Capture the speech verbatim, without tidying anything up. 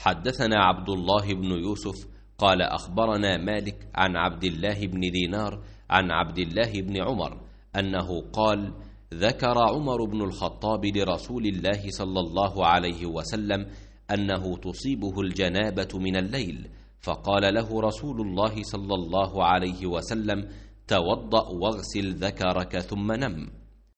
حدثنا عبد الله بن يوسف قال أخبرنا مالك عن عبد الله بن دينار عن عبد الله بن عمر أنه قال: ذكر عمر بن الخطاب لرسول الله صلى الله عليه وسلم أنه تصيبه الجنابة من الليل، فقال له رسول الله صلى الله عليه وسلم: توضأ واغسل ذكرك ثم نم.